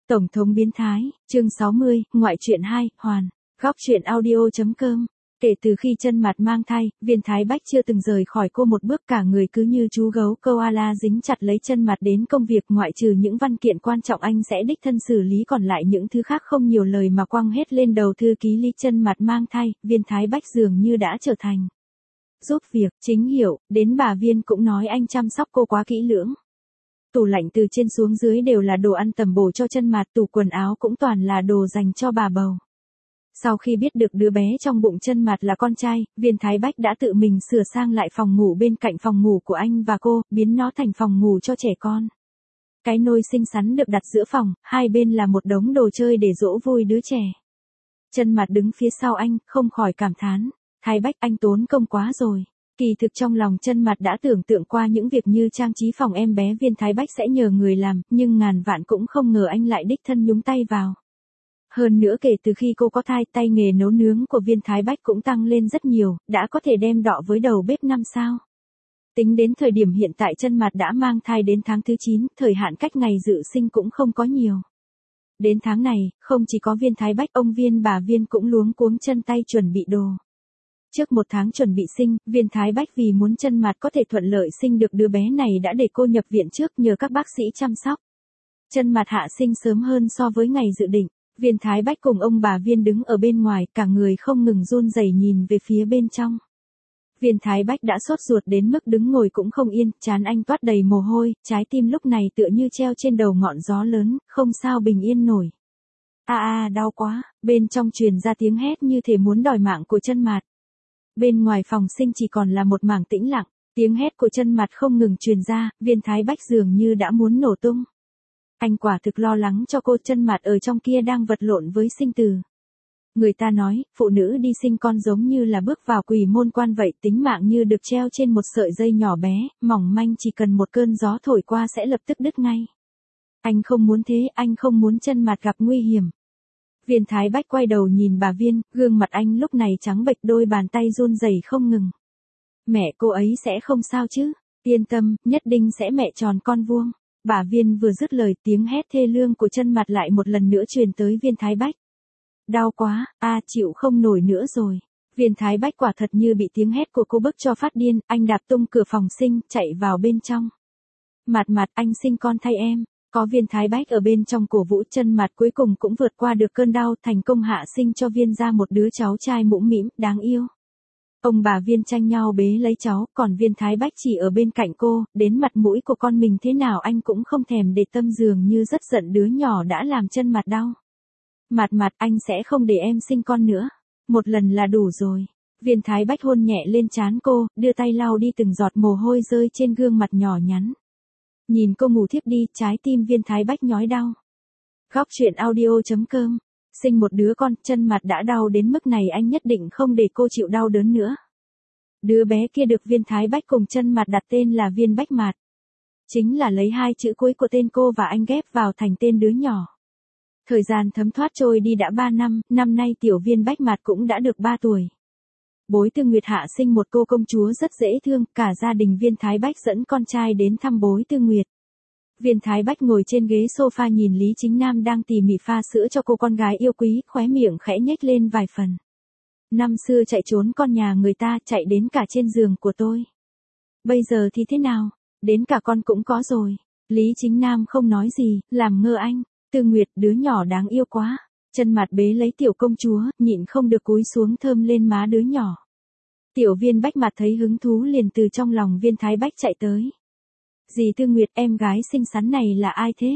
Tổng thống biến thái, chương 60, ngoại truyện 2, hoàn, góc truyện audio.com. Kể từ khi chân mặt mang thai, Viên Thái Bách chưa từng rời khỏi cô một bước, cả người cứ như chú gấu koala dính chặt lấy chân mặt. Đến công việc, ngoại trừ những văn kiện quan trọng anh sẽ đích thân xử lý, còn lại những thứ khác không nhiều lời mà quăng hết lên đầu thư ký Lý. Chân mặt mang thai, Viên Thái Bách dường như đã trở thành giúp việc, chính hiệu, đến bà Viên cũng nói anh chăm sóc cô quá kỹ lưỡng. Tủ lạnh từ trên xuống dưới đều là đồ ăn tầm bổ cho chân mặt, tủ quần áo cũng toàn là đồ dành cho bà bầu. Sau khi biết được đứa bé trong bụng chân mặt là con trai, Viên Thái Bách đã tự mình sửa sang lại phòng ngủ bên cạnh phòng ngủ của anh và cô, biến nó thành phòng ngủ cho trẻ con. Cái nôi xinh xắn được đặt giữa phòng, hai bên là một đống đồ chơi để dỗ vui đứa trẻ. Chân mặt đứng phía sau anh, không khỏi cảm thán, Thái Bách anh tốn công quá rồi. Kỳ thực trong lòng chân mặt đã tưởng tượng qua những việc như trang trí phòng em bé Viên Thái Bách sẽ nhờ người làm, nhưng ngàn vạn cũng không ngờ anh lại đích thân nhúng tay vào. Hơn nữa kể từ khi cô có thai, tay nghề nấu nướng của Viên Thái Bách cũng tăng lên rất nhiều, đã có thể đem đọ với đầu bếp 5 sao. Tính đến thời điểm hiện tại chân mặt đã mang thai đến tháng thứ 9, thời hạn cách ngày dự sinh cũng không có nhiều. Đến tháng này, không chỉ có Viên Thái Bách, ông Viên bà Viên cũng luống cuống chân tay chuẩn bị đồ. Trước một tháng chuẩn bị sinh, Viên Thái Bách vì muốn chân mặt có thể thuận lợi sinh được đứa bé này đã để cô nhập viện trước nhờ các bác sĩ chăm sóc. Chân mặt hạ sinh sớm hơn so với ngày dự định. Viên Thái Bách cùng ông bà Viên đứng ở bên ngoài, cả người không ngừng run rẩy nhìn về phía bên trong. Viên Thái Bách đã sốt ruột đến mức đứng ngồi cũng không yên, trán anh toát đầy mồ hôi, trái tim lúc này tựa như treo trên đầu ngọn gió lớn, không sao bình yên nổi. Đau quá, bên trong truyền ra tiếng hét như thể muốn đòi mạng của chân mặt. Bên ngoài phòng sinh chỉ còn là một mảng tĩnh lặng, tiếng hét của chân mặt không ngừng truyền ra, Viên Thái Bách dường như đã muốn nổ tung. Anh quả thực lo lắng cho cô, chân mặt ở trong kia đang vật lộn với sinh tử. Người ta nói, phụ nữ đi sinh con giống như là bước vào quỷ môn quan vậy, tính mạng như được treo trên một sợi dây nhỏ bé, mỏng manh, chỉ cần một cơn gió thổi qua sẽ lập tức đứt ngay. Anh không muốn thế, anh không muốn chân mặt gặp nguy hiểm. Viên Thái Bách quay đầu nhìn bà Viên, gương mặt anh lúc này trắng bệch, đôi bàn tay run rẩy không ngừng. Mẹ cô ấy sẽ không sao chứ, yên tâm, nhất định sẽ mẹ tròn con vuông. Bà Viên vừa dứt lời, tiếng hét thê lương của chân mặt lại một lần nữa truyền tới Viên Thái Bách. Đau quá, chịu không nổi nữa rồi. Viên Thái Bách quả thật như bị tiếng hét của cô bức cho phát điên, anh đạp tung cửa phòng sinh, chạy vào bên trong. Mặt, anh sinh con thay em. Có Viên Thái Bách ở bên trong cổ vũ, chân mặt cuối cùng cũng vượt qua được cơn đau, thành công hạ sinh cho Viên ra một đứa cháu trai mũm mĩm, đáng yêu. Ông bà Viên tranh nhau bế lấy cháu, còn Viên Thái Bách chỉ ở bên cạnh cô, đến mặt mũi của con mình thế nào anh cũng không thèm để tâm, dường như rất giận đứa nhỏ đã làm chân mặt đau. Mặt, anh sẽ không để em sinh con nữa. Một lần là đủ rồi. Viên Thái Bách hôn nhẹ lên trán cô, đưa tay lau đi từng giọt mồ hôi rơi trên gương mặt nhỏ nhắn. Nhìn cô ngủ thiếp đi, trái tim Viên Thái Bách nhói đau. Góc truyện audio.com. Sinh một đứa con, chân mặt đã đau đến mức này, anh nhất định không để cô chịu đau đớn nữa. Đứa bé kia được Viên Thái Bách cùng chân mặt đặt tên là Viên Bách Mạt. Chính là lấy hai chữ cuối của tên cô và anh ghép vào thành tên đứa nhỏ. Thời gian thấm thoát trôi đi đã 3 năm, năm nay tiểu Viên Bách Mạt cũng đã được 3 tuổi. Bối Tư Nguyệt hạ sinh một cô công chúa rất dễ thương, cả gia đình Viên Thái Bách dẫn con trai đến thăm Bối Tư Nguyệt. Viên Thái Bách ngồi trên ghế sofa nhìn Lý Chính Nam đang tỉ mỉ pha sữa cho cô con gái yêu quý, khóe miệng khẽ nhếch lên vài phần. Năm xưa chạy trốn con nhà người ta, chạy đến cả trên giường của tôi. Bây giờ thì thế nào? Đến cả con cũng có rồi. Lý Chính Nam không nói gì, làm ngơ anh. Tư Nguyệt, đứa nhỏ đáng yêu quá. Chân mặt bế lấy tiểu công chúa, nhịn không được cúi xuống thơm lên má đứa nhỏ. Tiểu Viên Bách Mạt thấy hứng thú liền từ trong lòng Viên Thái Bách chạy tới. Dì Tư Nguyệt, em gái xinh xắn này là ai thế?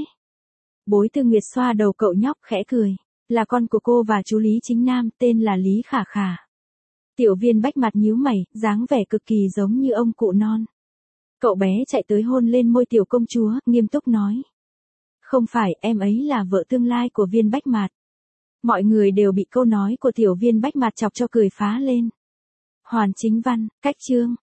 Bối Tư Nguyệt xoa đầu cậu nhóc khẽ cười. Là con của cô và chú Lý Chính Nam, tên là Lý Khả Khả. Tiểu Viên Bách Mạt nhíu mày, dáng vẻ cực kỳ giống như ông cụ non. Cậu bé chạy tới hôn lên môi tiểu công chúa, nghiêm túc nói. Không phải, em ấy là vợ tương lai của Viên Bách Mạt. Mọi người đều bị câu nói của tiểu Viên Bách Mạt chọc cho cười phá lên. Hoàn chính văn, cách chương.